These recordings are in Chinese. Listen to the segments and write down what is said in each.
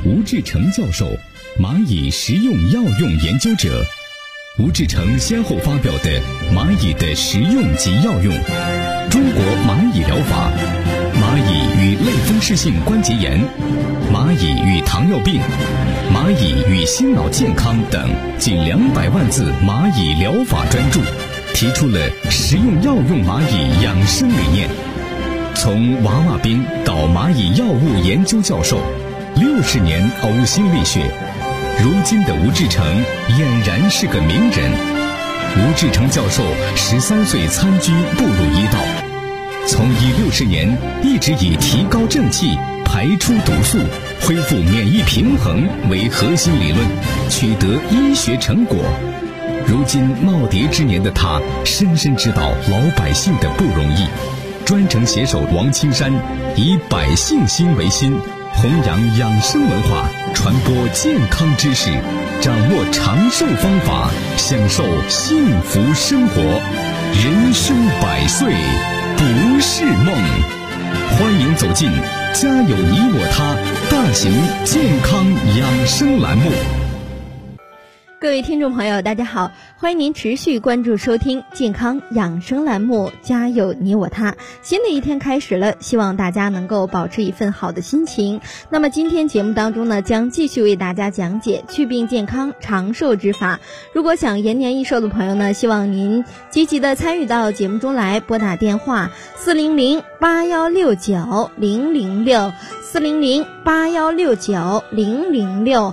吴志成教授，蚂蚁食用药用研究者。吴志成先后发表的《蚂蚁的食用及药用》、《中国蚂蚁疗法》、《蚂蚁与类风湿性关节炎》、《蚂蚁与糖尿病》、《蚂蚁与心脑健康》等近200万字蚂蚁疗法专著，提出了食用药用蚂蚁养生理念。从娃娃兵到蚂蚁药物研究教授，60年呕心沥血，如今的吴志成俨然是个名人。吴志成教授13岁参军步入医道，从医60年一直以提高正气、排出毒素、恢复免疫平衡为核心理论，取得医学成果。如今耄耋之年的他，深深知道老百姓的不容易。专程携手王青山，以百姓心为心，弘扬养生文化，传播健康知识，掌握长寿方法，享受幸福生活。人生100岁不是梦。欢迎走进家有你我他大型健康养生栏目。 各位听众朋友大家好，欢迎您持续关注收听健康养生栏目家有你我他。新的一天开始了，希望大家能够保持一份好的心情。那么今天节目当中呢，将继续为大家讲解祛病健康长寿之法。如果想延年益寿的朋友呢，希望您积极的参与到节目中来，拨打电话400-8169-006 400-8169-006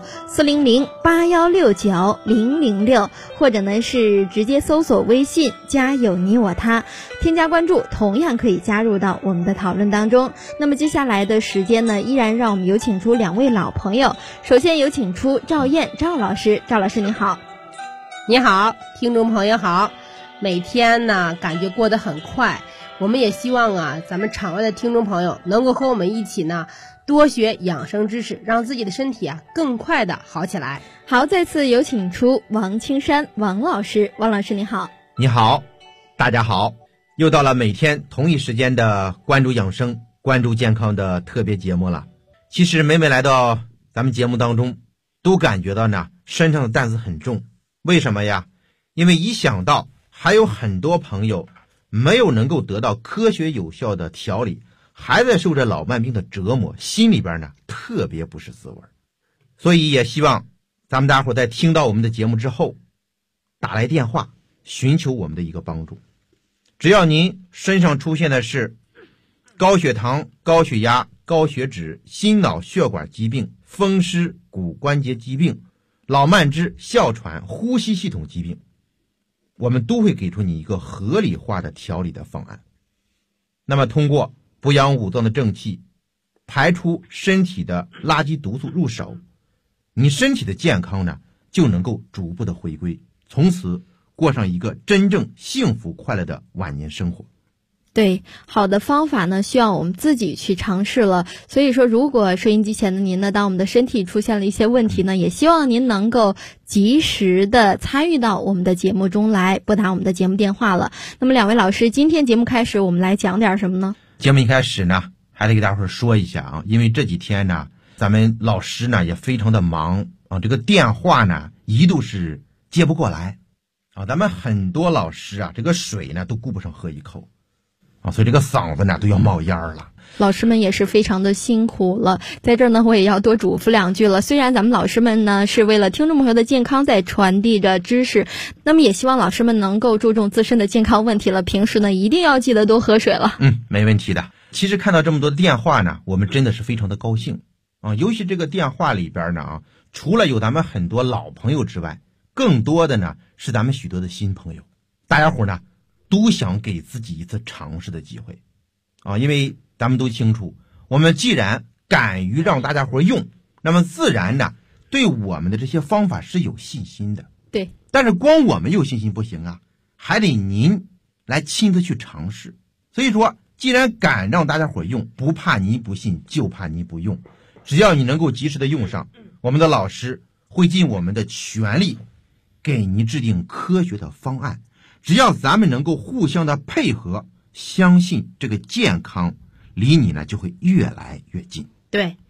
400-8169-006，或者呢是直接搜索微信家有你我他，添加关注，同样可以加入到我们的讨论当中。那么接下来的时间呢，依然让我们有请出2位老朋友。首先有请出赵燕赵老师。赵老师你好。 你好，听众朋友好。每天呢感觉过得很快，我们也希望啊咱们场外的听众朋友能够和我们一起呢多学养生知识，让自己的身体啊更快的好起来。 好，再次有请出王青山王老师。王老师你好。 你好，大家好。又到了每天同一时间的关注养生关注健康的特别节目了。其实每来到咱们节目当中，都感觉到呢身上的担子很重。为什么呀？因为一想到还有很多朋友没有能够得到科学有效的调理，还在受着老慢病的折磨，心里边呢特别不是滋味。所以也希望咱们大伙在听到我们的节目之后，打来电话寻求我们的一个帮助。只要您身上出现的是高血糖、高血压、高血脂、心脑血管疾病、风湿骨关节疾病、老慢支、哮喘、呼吸系统疾病，我们都会给出你一个合理化的调理的方案。那么通过补养五脏的正气，排出身体的垃圾毒素入手，你身体的健康呢就能够逐步的回归，从此过上一个真正幸福快乐的晚年生活。 对，好的方法呢需要我们自己去尝试了。所以说如果收音机前的您呢，当我们的身体出现了一些问题呢，也希望您能够及时的参与到我们的节目中来，拨打我们的节目电话了。那么2位老师，今天节目开始我们来讲点什么呢？ 节目一开始呢还得给大伙说一下啊，因为这几天呢咱们老师呢也非常的忙啊，这个电话呢一度是接不过来啊，咱们很多老师啊这个水呢都顾不上喝一口啊，所以这个嗓子呢都要冒烟了。 老师们也是非常的辛苦了，在这儿呢我也要多嘱咐2句了。虽然咱们老师们呢是为了听众朋友的健康在传递着知识，那么也希望老师们能够注重自身的健康问题了，平时呢一定要记得多喝水了。 没问题的。其实看到这么多的电话呢，我们真的是非常的高兴啊，尤其这个电话里边呢啊，除了有咱们很多老朋友之外，更多的呢是咱们许多的新朋友。大家伙呢都想给自己一次尝试的机会啊，因为咱们都清楚，我们既然敢于让大家伙用，那么自然呢对我们的这些方法是有信心的。 对， 但是光我们有信心不行啊，还得您来亲自去尝试。所以说既然敢让大家伙用，不怕你不信，就怕你不用。只要你能够及时的用上，我们的老师会尽我们的全力给你制定科学的方案。只要咱们能够互相的配合，相信这个健康离你呢就会越来越近。 对，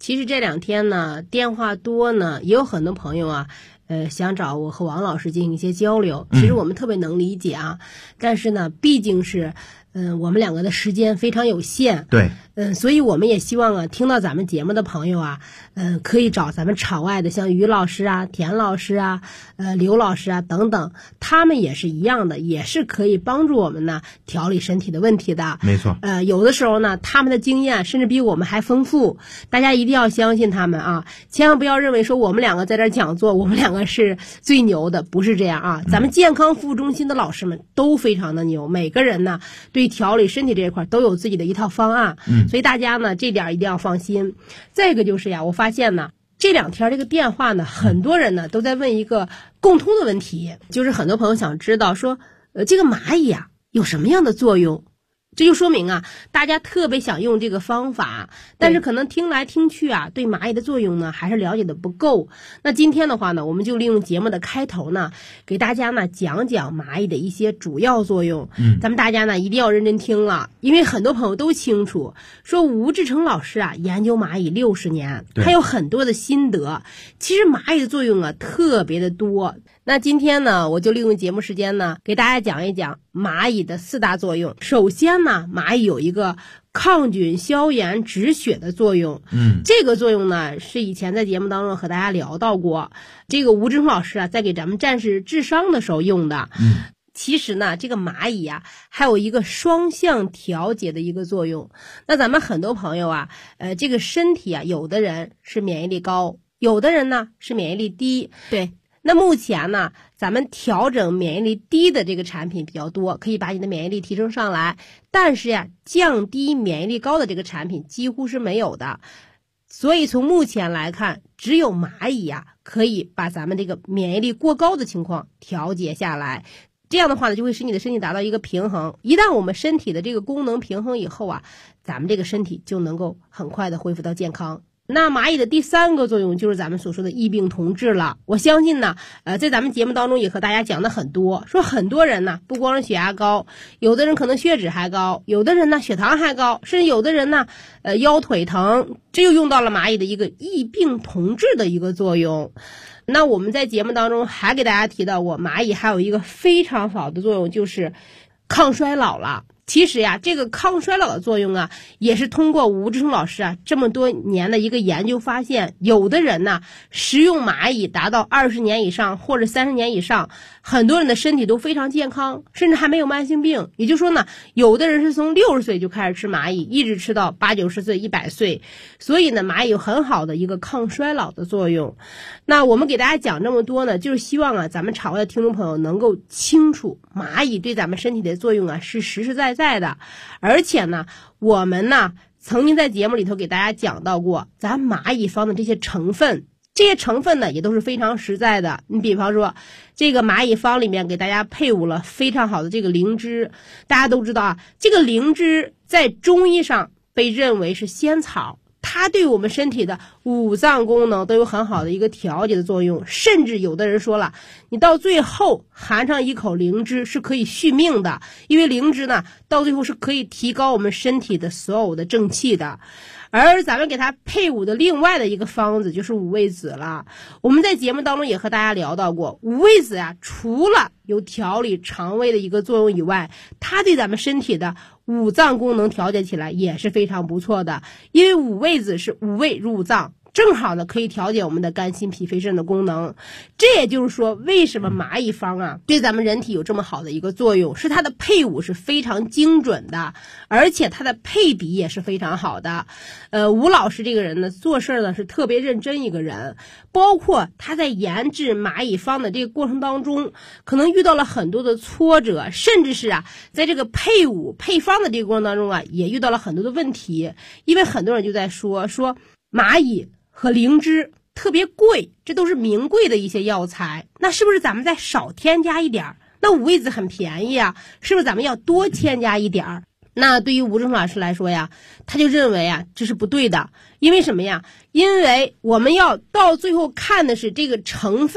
其实这2天呢，电话多呢，也有很多朋友啊，想找我和王老师进行一些交流。其实我们特别能理解啊，但是呢，毕竟是，我们2个的时间非常有限。 对。 所以我们也希望啊，听到咱们节目的朋友啊，可以找咱们场外的，像于老师啊、田老师啊、刘老师啊等等，他们也是一样的，也是可以帮助我们呢调理身体的问题的。 没错。 有的时候呢，他们的经验甚至比我们还丰富，大家一定要相信他们啊，千万不要认为说我们2个在这儿讲座，我们2个是最牛的，不是这样啊。咱们健康服务中心的老师们都非常的牛，每个人呢对调理身体这一块都有自己的一套方案。所以大家呢这点一定要放心。再一个就是呀，我发现呢这2天这个电话呢，很多人呢都在问一个共通的问题，就是很多朋友想知道说，这个蚂蚁啊有什么样的作用？这就说明啊，大家特别想用这个方法，但是可能听来听去啊，对蚂蚁的作用呢还是了解的不够。那今天的话呢，我们就利用节目的开头呢，给大家呢讲讲蚂蚁的一些主要作用。咱们大家呢一定要认真听了，因为很多朋友都清楚，说吴志成老师啊研究蚂蚁60年，他有很多的心得。其实蚂蚁的作用啊特别的多。那今天呢，我就利用节目时间呢，给大家讲一讲蚂蚁的4大作用。首先呢，蚂蚁有一个抗菌、消炎、止血的作用。这个作用呢，是以前在节目当中和大家聊到过。这个吴志成老师啊，在给咱们战士治伤的时候用的。其实呢，这个蚂蚁啊，还有一个双向调节的一个作用。那咱们很多朋友啊，这个身体啊，有的人是免疫力高，有的人呢是免疫力低。对。那目前呢，咱们调整免疫力低的这个产品比较多，可以把你的免疫力提升上来。但是呀，降低免疫力高的这个产品几乎是没有的。所以从目前来看，只有蚂蚁呀，可以把咱们这个免疫力过高的情况调节下来。这样的话呢，就会使你的身体达到一个平衡。一旦我们身体的这个功能平衡以后啊，咱们这个身体就能够很快的恢复到健康。那蚂蚁的第3个作用就是咱们所说的异病同治了。我相信呢，在咱们节目当中也和大家讲的很多，说很多人呢，不光是血压高，有的人可能血脂还高，有的人呢血糖还高，甚至有的人呢，腰腿疼，这又用到了蚂蚁的一个异病同治的一个作用。那我们在节目当中还给大家提到过，蚂蚁还有一个非常好的作用，就是抗衰老了。其实呀，这个抗衰老的作用啊，也是通过吴志成老师啊这么多年的一个研究发现，有的人呢食用蚂蚁达到20年以上或者30年以上，很多人的身体都非常健康，甚至还没有慢性病。也就是说呢，有的人是从60岁就开始吃蚂蚁，一直吃到80、90岁、100岁。所以呢，蚂蚁有很好的一个抗衰老的作用。那我们给大家讲这么多呢，就是希望啊，咱们场外的听众朋友能够清楚蚂蚁对咱们身体的作用啊是实实在在的。而且呢，我们呢曾经在节目里头给大家讲到过，咱蚂蚁方的这些成分，这些成分呢也都是非常实在的。你比方说，这个蚂蚁方里面给大家配伍了非常好的这个灵芝。大家都知道啊，这个灵芝在中医上被认为是仙草，它对我们身体的5脏功能都有很好的一个调节的作用。甚至有的人说了，你到最后含上一口灵芝是可以续命的，因为灵芝呢到最后是可以提高我们身体的所有的正气的。而咱们给它配伍的另外的一个方子就是五味子了。我们在节目当中也和大家聊到过，五味子呀，除了有调理肠胃的一个作用以外，它对咱们身体的5脏功能调节起来也是非常不错的。因为五味子是五味入脏，正好呢可以调节我们的肝心脾肺肾的功能。这也就是说，为什么蚂蚁方啊对咱们人体有这么好的一个作用，是它的配伍是非常精准的，而且它的配比也是非常好的。吴老师这个人呢，做事呢是特别认真一个人，包括他在研制蚂蚁方的这个过程当中，可能遇到了很多的挫折，甚至是啊在这个配伍配方的这个过程当中啊，也遇到了很多的问题。因为很多人就在说蚂蚁和灵芝特别贵，这都是名贵的一些药材，那是不是咱们再少添加一点？那五味子很便宜啊，是不是咱们要多添加一点？那对于吴正老师来说呀，他就认为啊这是不对的。因为什么呀？因为我们要到最后看的是这个成分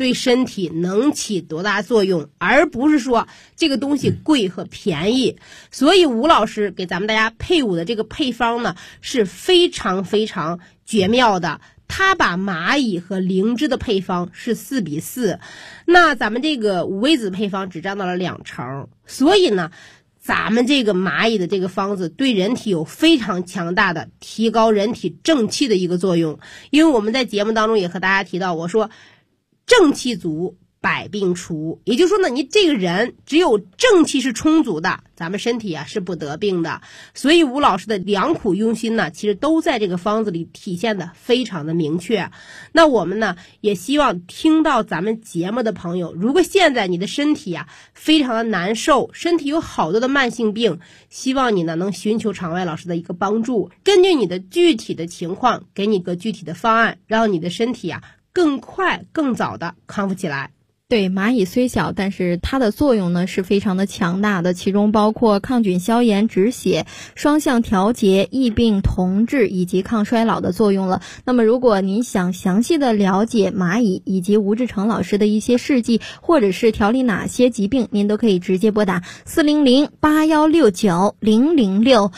对身体能起多大作用，而不是说这个东西贵和便宜。所以吴老师给咱们大家配伍的这个配方呢是非常非常绝妙的。他把蚂蚁和灵芝的配方是4:4，那咱们这个五味子配方只占到了2成，所以呢咱们这个蚂蚁的这个方子对人体有非常强大的提高人体正气的一个作用。因为我们在节目当中也和大家提到，我说正气足百病除，也就是说呢，你这个人只有正气是充足的，咱们身体啊是不得病的。所以吴老师的良苦用心呢，其实都在这个方子里体现的非常的明确。那我们呢也希望听到咱们节目的朋友，如果现在你的身体啊非常的难受，身体有好多的慢性病，希望你呢能寻求场外老师的一个帮助，根据你的具体的情况给你个具体的方案，让你的身体啊更快更早的康复起来。 对，蚂蚁虽小，但是它的作用呢是非常的强大的，其中包括抗菌消炎止血、双向调节、疫病同治以及抗衰老的作用了。那么如果您想详细的了解蚂蚁以及吴志成老师的一些事迹，或者是调理哪些疾病，您都可以直接拨打400-8169-006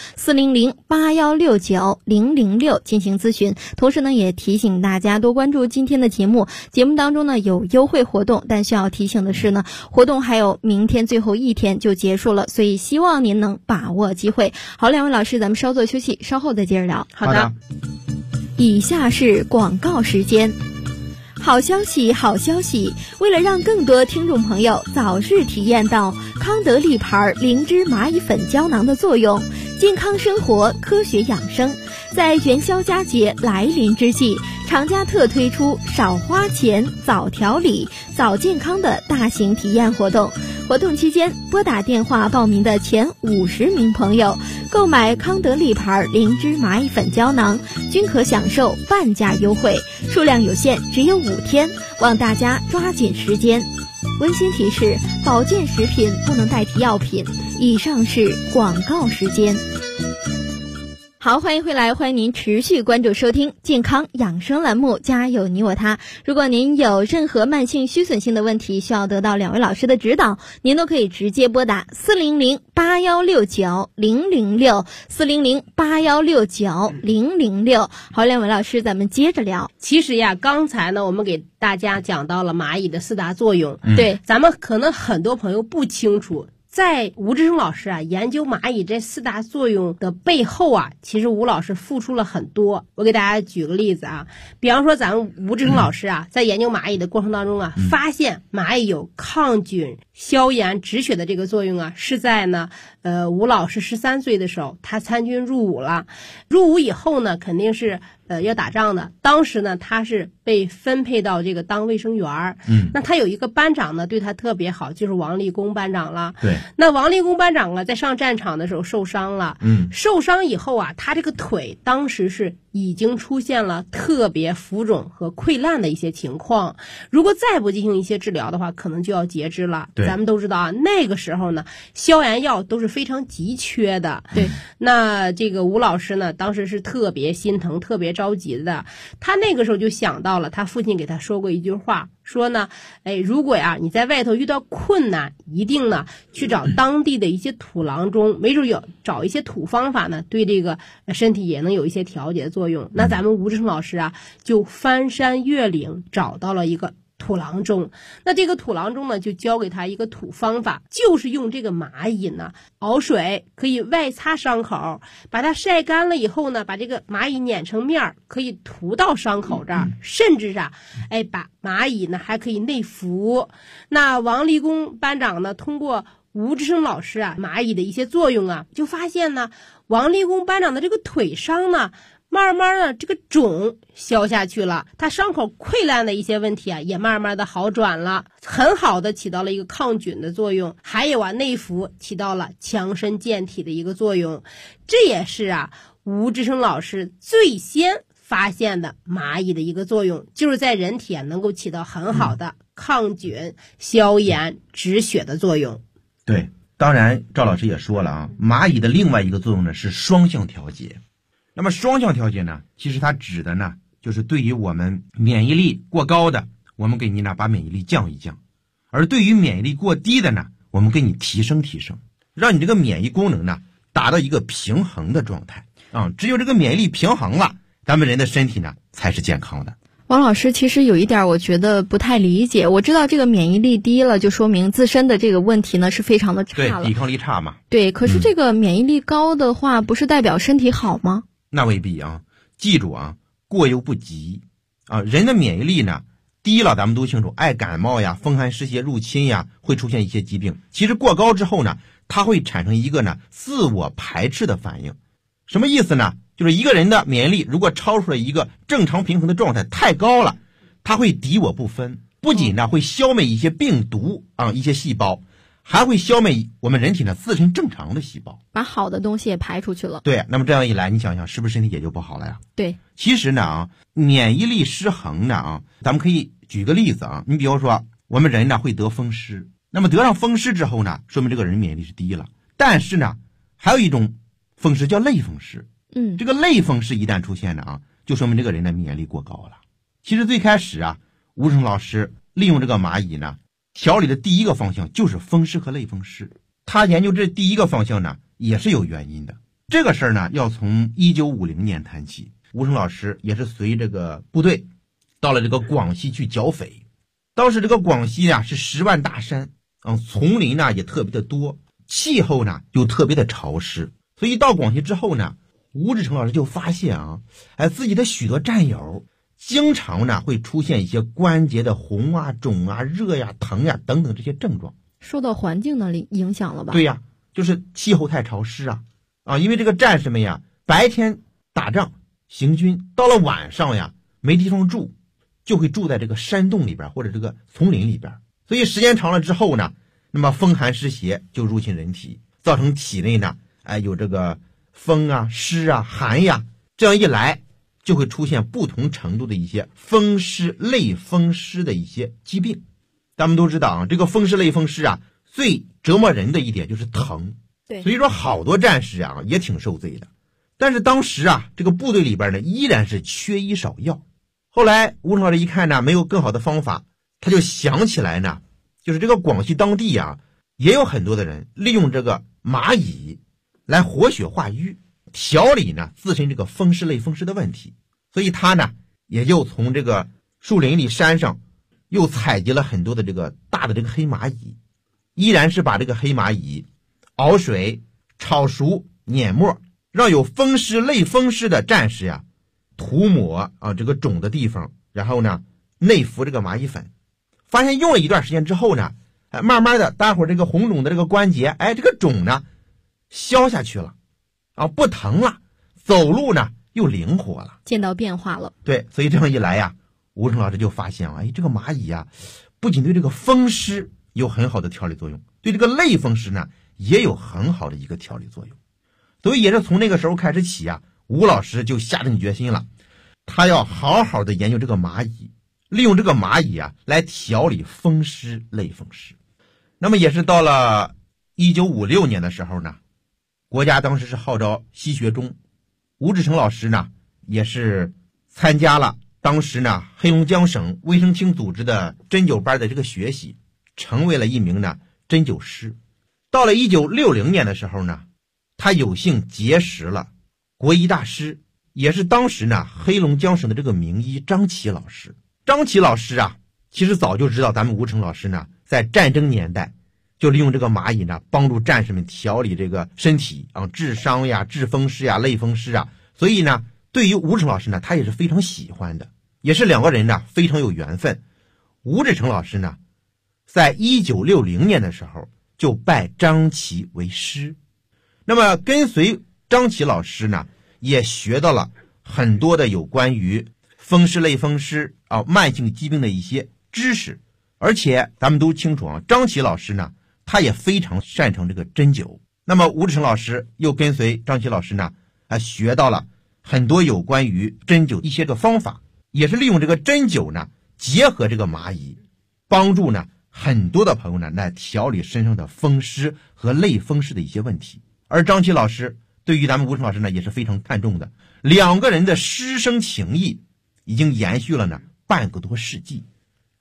400-8169-006进行咨询。同时呢也提醒大家多关注今天的节目当中呢有优惠活动，但需要提醒的是呢，活动还有明天最后一天就结束了，所以希望您能把握机会。好，两位老师，咱们稍作休息，稍后再接着聊。 好的。 以下是广告时间。好消息，好消息！为了让更多听众朋友早日体验到康德利牌灵芝蚂蚁粉胶囊的作用，健康生活，科学养生，在元宵佳节来临之际，厂家特推出少花钱早调理早健康的大型体验活动。活动期间，拨打电话报名的前50名朋友购买康德利牌灵芝蚂蚁粉胶囊，均可享受半价优惠，数量有限，只有5天，望大家抓紧时间。温馨提示：保健食品不能代替药品。以上是广告时间。好，欢迎回来，欢迎您持续关注收听健康养生栏目，家有你我他。如果您有任何慢性虚损性的问题，需要得到两位老师的指导，您都可以直接拨打400-8169-006 400-8169-006。好，两位老师，咱们接着聊。 其实呀，刚才呢我们给大家讲到了蚂蚁的4大作用， 对， 咱们可能很多朋友不清楚，在吴志成老师啊研究蚂蚁这4大作用的背后啊，其实吴老师付出了很多。我给大家举个例子啊，比方说咱们吴志成老师啊，在研究蚂蚁的过程当中啊，发现蚂蚁有抗菌、消炎、止血的这个作用啊，是在呢吴老师13岁的时候，他参军入伍了。入伍以后呢，肯定是要打仗的。当时呢，他是被分配到这个当卫生员。那他有一个班长呢，对他特别好，就是王立功班长了。 对。 那王立功班长啊，在上战场的时候受伤了。受伤以后啊，他这个腿当时是已经出现了特别浮肿和溃烂的一些情况。如果再不进行一些治疗的话，可能就要截肢了。咱们都知道啊，那个时候呢，消炎药都是非常急缺的。 对。 那这个吴老师呢，当时是特别心疼、特别着急的。他那个时候就想到了他父亲给他说过一句话，说呢，如果呀你在外头遇到困难，一定呢去找当地的一些土郎中，没准有找一些土方法呢，对这个身体也能有一些调节的作用。那咱们吴志成老师啊，就翻山越岭找到了一个土郎中。那这个土郎中呢，就教给他一个土方法，就是用这个蚂蚁呢熬水，可以外擦伤口，把它晒干了以后呢，把这个蚂蚁碾成面，可以涂到伤口这儿，甚至啊把蚂蚁呢还可以内服。那王立功班长呢，通过吴志成老师啊蚂蚁的一些作用啊，就发现呢王立功班长的这个腿伤呢，慢慢的这个肿消下去了，他伤口溃烂的一些问题啊，也慢慢的好转了，很好的起到了一个抗菌的作用。还有啊，内服起到了强身健体的一个作用。这也是啊吴志成老师最先发现的蚂蚁的一个作用，就是在人体啊能够起到很好的抗菌、消炎、止血的作用。 对，当然赵老师也说了啊，蚂蚁的另外一个作用呢是双向调节。那么双向调节呢，其实它指的呢就是对于我们免疫力过高的我们给你呢把免疫力降一降；而对于免疫力过低的呢，我们给你提升提升，让你这个免疫功能呢达到一个平衡的状态啊。只有这个免疫力平衡了，咱们人的身体呢才是健康的。 王老师，其实有一点我觉得不太理解。我知道这个免疫力低了，就说明自身的这个问题呢是非常的差了， 对，抵抗力差嘛。 对，可是这个免疫力高的话，不是代表身体好吗？ 那未必啊，记住啊，过犹不及啊。人的免疫力呢低了，咱们都清楚，爱感冒呀、风寒湿邪入侵呀，会出现一些疾病。其实过高之后呢，它会产生一个呢自我排斥的反应。什么意思呢？就是一个人的免疫力如果超出了一个正常平衡的状态太高了，它会敌我不分，不仅呢会消灭一些病毒啊一些细胞，还会消灭我们人体呢自身正常的细胞， 把好的东西也排出去了。 对，那么这样一来，你想想是不是身体也就不好了呀？ 对， 其实呢免疫力失衡呢咱们可以举个例子啊，你比如说我们人呢会得风湿，那么得上风湿之后呢，说明这个人免疫力是低了。但是呢，还有一种风湿叫类风湿。这个类风湿一旦出现了就说明这个人的免疫力过高了。其实最开始吴成老师利用这个蚂蚁呢，调理的第一个方向就是风湿和类风湿。他研究这第一个方向呢，也是有原因的。这个事儿呢，要从1950年谈起。吴成老师也是随这个部队到了这个广西去剿匪。当时这个广西是10万大山，丛林呢也特别的多，气候呢又特别的潮湿。所以到广西之后呢，吴志成老师就发现自己的许多战友经常呢会出现一些关节的红肿热疼等等这些症状， 受到环境的影响了吧？ 对呀，就是气候太潮湿因为这个战士们白天打仗行军，到了晚上没地方住，就会住在这个山洞里边或者这个丛林里边，所以时间长了之后呢，那么风寒湿邪就入侵人体，造成体内呢有这个风湿寒这样一来就会出现不同程度的一些风湿类风湿的一些疾病。咱们都知道这个风湿类风湿最折磨人的一点就是疼。 对， 所以说好多战士也挺受罪的。但是当时这个部队里边呢依然是缺医少药。后来吴成老师一看呢没有更好的方法，他就想起来呢，就是这个广西当地也有很多的人利用这个蚂蚁来活血化瘀，调理呢自身这个风湿类风湿的问题。所以他呢也就从这个树林里山上又采集了很多的这个大的这个黑蚂蚁，依然是把这个黑蚂蚁熬水炒熟碾末，让有风湿类风湿的战士涂抹这个肿的地方，然后呢内服这个蚂蚁粉。发现用了一段时间之后呢，慢慢的大伙这个红肿的这个关节这个肿呢消下去了不疼了，走路呢又灵活了， 见到变化了。 对，所以这样一来吴成老师就发现这个蚂蚁不仅对这个风湿有很好的调理作用，对这个类风湿呢也有很好的一个调理作用。所以也是从那个时候开始起吴老师就下定决心了，他要好好的研究这个蚂蚁，利用这个蚂蚁来调理风湿类风湿。那么也是到了1956年的时候呢，国家当时是号召西学中，吴志成老师呢也是参加了当时呢黑龙江省卫生厅组织的针灸班的这个学习，成为了一名呢针灸师。到了1960年的时候呢，他有幸结识了国医大师，也是当时呢黑龙江省的这个名医张琦老师。张琦老师其实早就知道咱们吴成老师呢在战争年代就利用这个蚂蚁呢帮助战士们调理这个身体治伤治风湿类风湿所以呢对于吴成老师呢他也是非常喜欢的，也是两个人呢非常有缘分。吴志成老师呢在1960年的时候就拜张琦为师，那么跟随张琦老师呢也学到了很多的有关于风湿类风湿慢性疾病的一些知识。而且咱们都清楚张琦老师呢他也非常擅长这个针灸。那么吴志成老师又跟随张琦老师呢学到了很多有关于针灸一些个方法，也是利用这个针灸呢结合这个蚂蚁，帮助呢很多的朋友呢来调理身上的风湿和类风湿的一些问题。而张琦老师对于咱们吴成老师呢也是非常看重的，两个人的师生情谊已经延续了呢半个多世纪。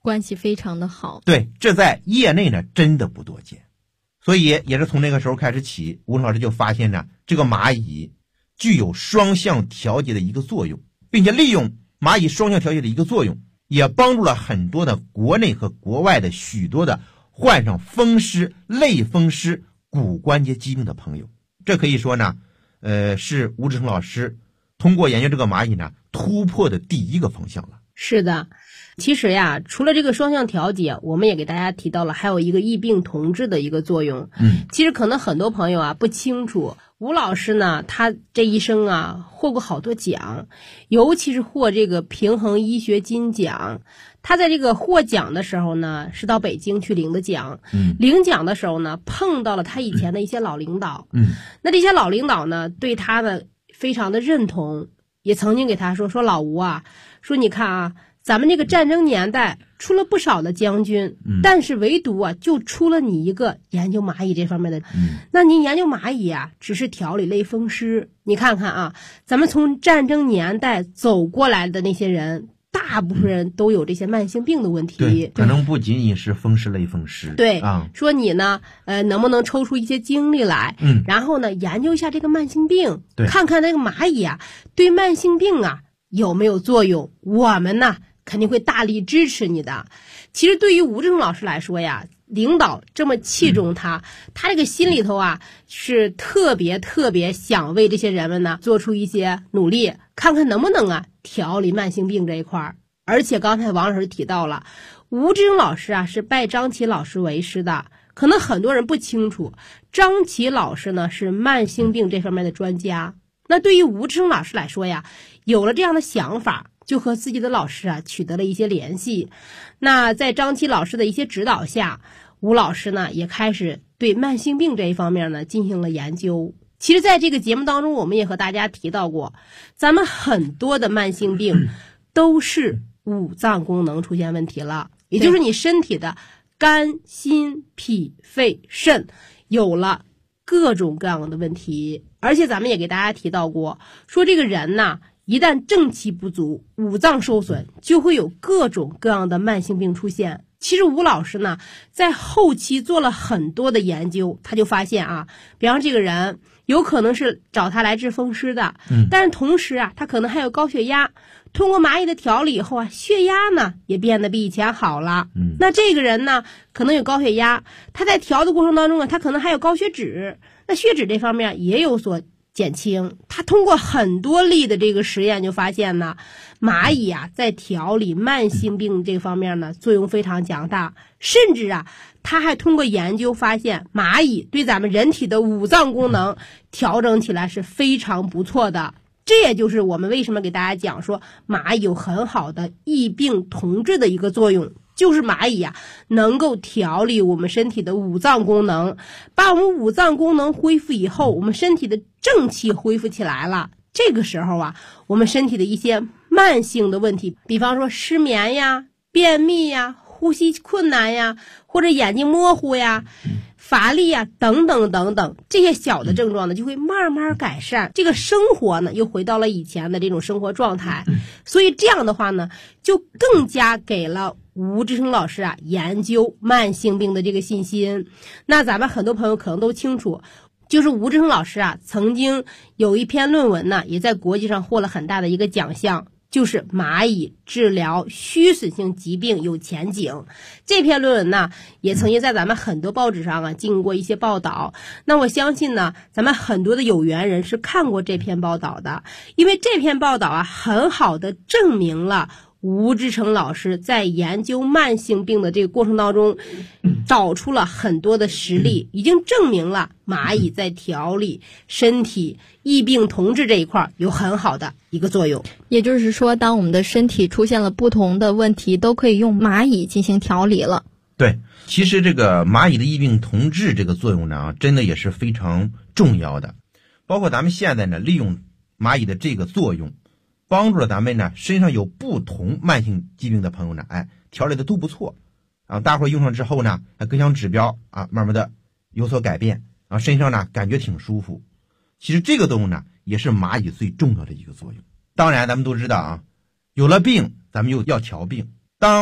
关系非常的好。 对，这在业内呢真的不多见。所以也是从那个时候开始起，吴老师就发现呢，这个蚂蚁具有双向调节的一个作用，并且利用蚂蚁双向调节的一个作用，也帮助了很多的国内和国外的许多的患上风湿、类风湿、骨关节疾病的朋友。这可以说呢，是吴志成老师通过研究这个蚂蚁呢突破的第一个方向了。 是的，其实呀，除了这个双向调节，我们也给大家提到了还有一个异病同治的一个作用。其实可能很多朋友啊不清楚，吴老师呢，他这一生啊获过好多奖，尤其是获这个平衡医学金奖。他在这个获奖的时候呢，是到北京去领的奖。领奖的时候呢，碰到了他以前的一些老领导。那这些老领导呢，对他呢非常的认同，也曾经给他说老吴啊，说你看啊，咱们这个战争年代出了不少的将军，但是唯独啊就出了你一个研究蚂蚁这方面的。那您研究蚂蚁啊，只是调理类风湿。你看看啊，咱们从战争年代走过来的那些人，大部分人都有这些慢性病的问题。 对，可能不仅仅是风湿类风湿。 对啊，说你呢，能不能抽出一些精力来，然后呢，研究一下这个慢性病，看看那个蚂蚁啊，对慢性病啊有没有作用？我们呢肯定会大力支持你的。其实对于吴志成老师来说呀，领导这么器重他，他这个心里头啊是特别想为这些人们呢做出一些努力，看看能不能啊调理慢性病这一块。而且刚才王老师提到了，吴志成老师啊是拜张琦老师为师的，可能很多人不清楚，张琦老师呢是慢性病这方面的专家。那对于吴志成老师来说呀，有了这样的想法，就和自己的老师啊取得了一些联系。那在张琦老师的一些指导下，吴老师呢也开始对慢性病这一方面呢进行了研究。其实在这个节目当中，我们也和大家提到过，咱们很多的慢性病都是五脏功能出现问题了，也就是你身体的肝、心、脾、肺、肾有了各种各样的问题。而且咱们也给大家提到过，说这个人呢，一旦正气不足，五脏受损，就会有各种各样的慢性病出现。其实吴老师呢，在后期做了很多的研究，他就发现啊，比方这个人有可能是找他来治风湿的，但是同时啊，他可能还有高血压。通过蚂蚁的调理以后啊，血压呢也变得比以前好了。那这个人呢，可能有高血压，他在调的过程当中啊，他可能还有高血脂，那血脂这方面也有所减轻。他通过很多例的这个实验就发现呢，蚂蚁啊在调理慢性病这方面呢作用非常强大，甚至啊他还通过研究发现，蚂蚁对咱们人体的五脏功能调整起来是非常不错的。这也就是我们为什么给大家讲说蚂蚁有很好的异病同治的一个作用，就是蚂蚁啊能够调理我们身体的五脏功能，把我们五脏功能恢复以后，我们身体的正气恢复起来了。这个时候啊，我们身体的一些慢性的问题，比方说失眠呀、便秘呀、呼吸困难呀，或者眼睛模糊呀、乏力啊等等等等，这些小的症状呢就会慢慢改善，这个生活呢又回到了以前的这种生活状态。所以这样的话呢，就更加给了吴志成老师啊研究慢性病的这个信心。那咱们很多朋友可能都清楚，就是吴志成老师啊曾经有一篇论文呢，也在国际上获了很大的一个奖项，就是蚂蚁治疗虚损性疾病有前景。这篇论文呢，也曾经在咱们很多报纸上啊进行过一些报道。那我相信呢，咱们很多的有缘人是看过这篇报道的，因为这篇报道啊，很好的证明了吴志成老师在研究慢性病的这个过程当中，找出了很多的实例，已经证明了蚂蚁在调理身体异病同治这一块有很好的一个作用。 也就是说，当我们的身体出现了不同的问题，都可以用蚂蚁进行调理了。 对，其实这个蚂蚁的异病同治这个作用呢，真的也是非常重要的。包括咱们现在呢，利用蚂蚁的这个作用，帮助了咱们呢身上有不同慢性疾病的朋友呢，调理的都不错啊。大伙用上之后呢，各项指标啊慢慢的有所改变啊，身上呢感觉挺舒服。其实这个作用呢，也是蚂蚁最重要的一个作用。当然咱们都知道啊，有了病咱们又要调病。当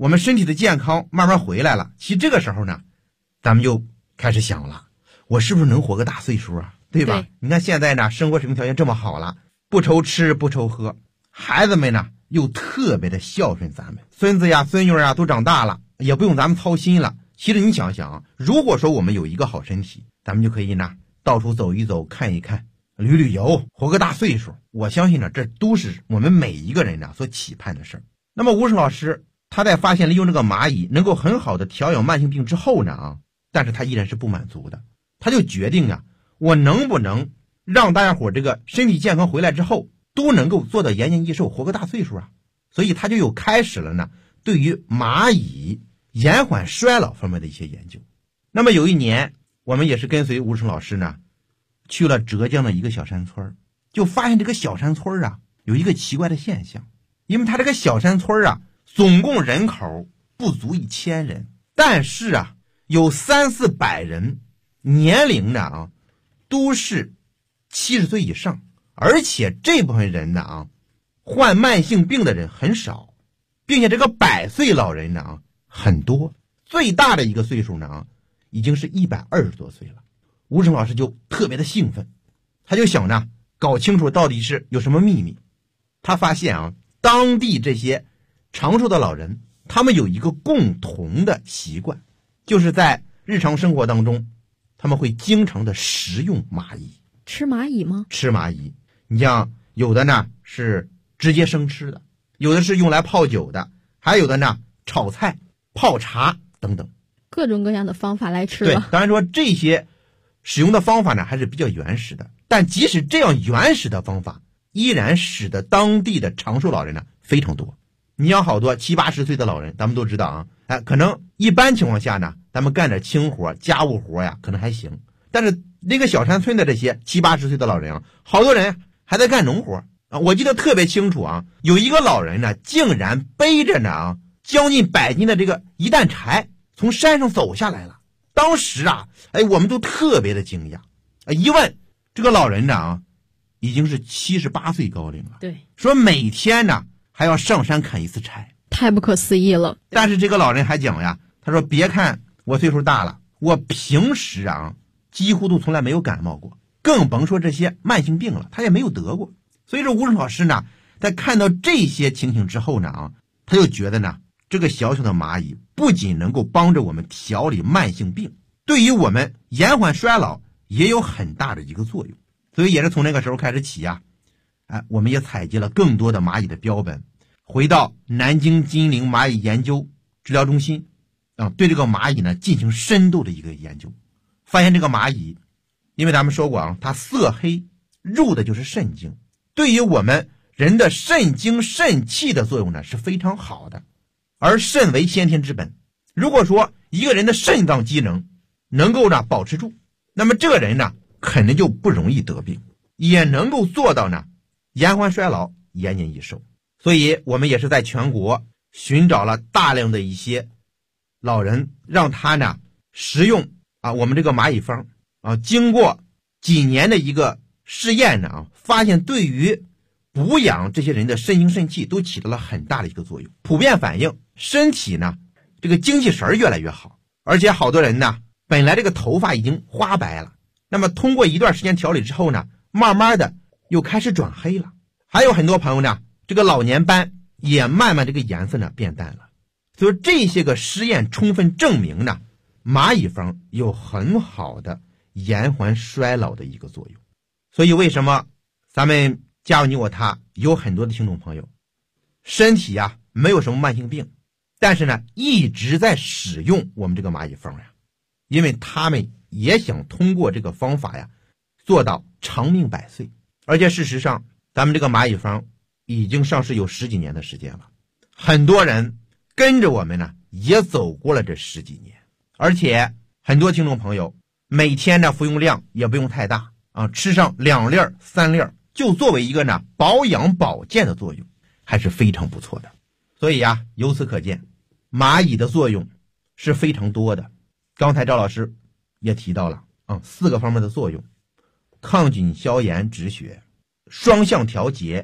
我们身体的健康慢慢回来了，其实这个时候呢，咱们就开始想了，我是不是能活个大岁数啊？对吧？ 对， 你看现在呢，生活水平条件这么好了，不愁吃不愁喝，孩子们呢又特别的孝顺咱们，孙子呀孙女呀都长大了，也不用咱们操心了。其实你想想啊，如果说我们有一个好身体，咱们就可以呢到处走一走看一看，旅旅游，活个大岁数。我相信呢，这都是我们每一个人呢所期盼的事儿。那么吴胜老师他在发现利用这个蚂蚁能够很好的调养慢性病之后呢但是他依然是不满足的，他就决定啊，我能不能让大家伙这个身体健康回来之后都能够做到延年益寿，活个大岁数啊。所以他就又开始了呢对于蚂蚁延缓衰老方面的一些研究。那么有一年我们也是跟随吴胜老师呢去了浙江的一个小山村，就发现这个小山村啊有一个奇怪的现象，因为他这个小山村啊总共人口不足1000人，但是啊有300-400人年龄呢都是70岁以上，而且这部分人呢患慢性病的人很少，并且这个100岁老人呢很多，最大的一个岁数呢已经是120多岁了。吴胜老师就特别的兴奋，他就想呢搞清楚到底是有什么秘密。他发现当地这些长寿的老人，他们有一个共同的习惯，就是在日常生活当中他们会经常的食用蚂蚁。 吃蚂蚁吗？ 吃蚂蚁，你像有的呢是直接生吃的，有的是用来泡酒的，还有的呢炒菜泡茶等等， 各种各样的方法来吃对， 了。 当然说这些使用的方法呢还是比较原始的，但即使这样原始的方法依然使得当地的长寿老人呢非常多。你像好多70-80岁的老人，咱们都知道可能一般情况下呢咱们干点轻活家务活呀可能还行，但是那个小山村的这些70-80岁的老人好多人还在干农活我记得特别清楚有一个老人呢竟然背着呢将近100斤的这个一担柴从山上走下来了。当时我们都特别的惊讶，一问这个老人呢已经是78岁高龄了， 对， 说每天呢还要上山砍一次柴， 太不可思议了。 但是这个老人还讲呀，他说别看我岁数大了，我平时几乎都从来没有感冒过，更甭说这些慢性病了，他也没有得过。所以说吴胜老师呢在看到这些情形之后呢他就觉得呢这个小小的蚂蚁不仅能够帮着我们调理慢性病，对于我们延缓衰老也有很大的一个作用。所以也是从那个时候开始起我们也采集了更多的蚂蚁的标本，回到南京金陵蚂蚁研究治疗中心对这个蚂蚁呢进行深度的一个研究，发现这个蚂蚁因为咱们说过它色黑，入的就是肾经，对于我们人的肾精肾气的作用呢是非常好的。而肾为先天之本，如果说一个人的肾脏机能能够保持住，那么这个人呢肯定就不容易得病，也能够做到呢延缓衰老延年益寿。所以我们也是在全国寻找了大量的一些老人，让他呢食用我们这个蚂蚁方经过几年的一个试验呢发现对于补养这些人的肾精肾气都起到了很大的一个作用，普遍反映身体呢这个精气神越来越好，而且好多人呢本来这个头发已经花白了，那么通过一段时间调理之后呢慢慢的又开始转黑了，还有很多朋友呢这个老年斑也慢慢这个颜色呢变淡了。所以这些个实验充分证明呢蚂蚁方有很好的延缓衰老的一个作用。所以为什么咱们加入你我他有很多的听众朋友身体没有什么慢性病，但是呢一直在使用我们这个蚂蚁方因为他们也想通过这个方法做到长命百岁。而且事实上咱们这个蚂蚁方已经上市有10几年的时间了，很多人跟着我们呢也走过了这10几年，而且很多听众朋友每天的服用量也不用太大吃上2粒3粒就作为一个呢保养保健的作用，还是非常不错的。所以由此可见蚂蚁的作用是非常多的。刚才赵老师也提到了4个方面的作用：抗菌消炎止血、双向调节、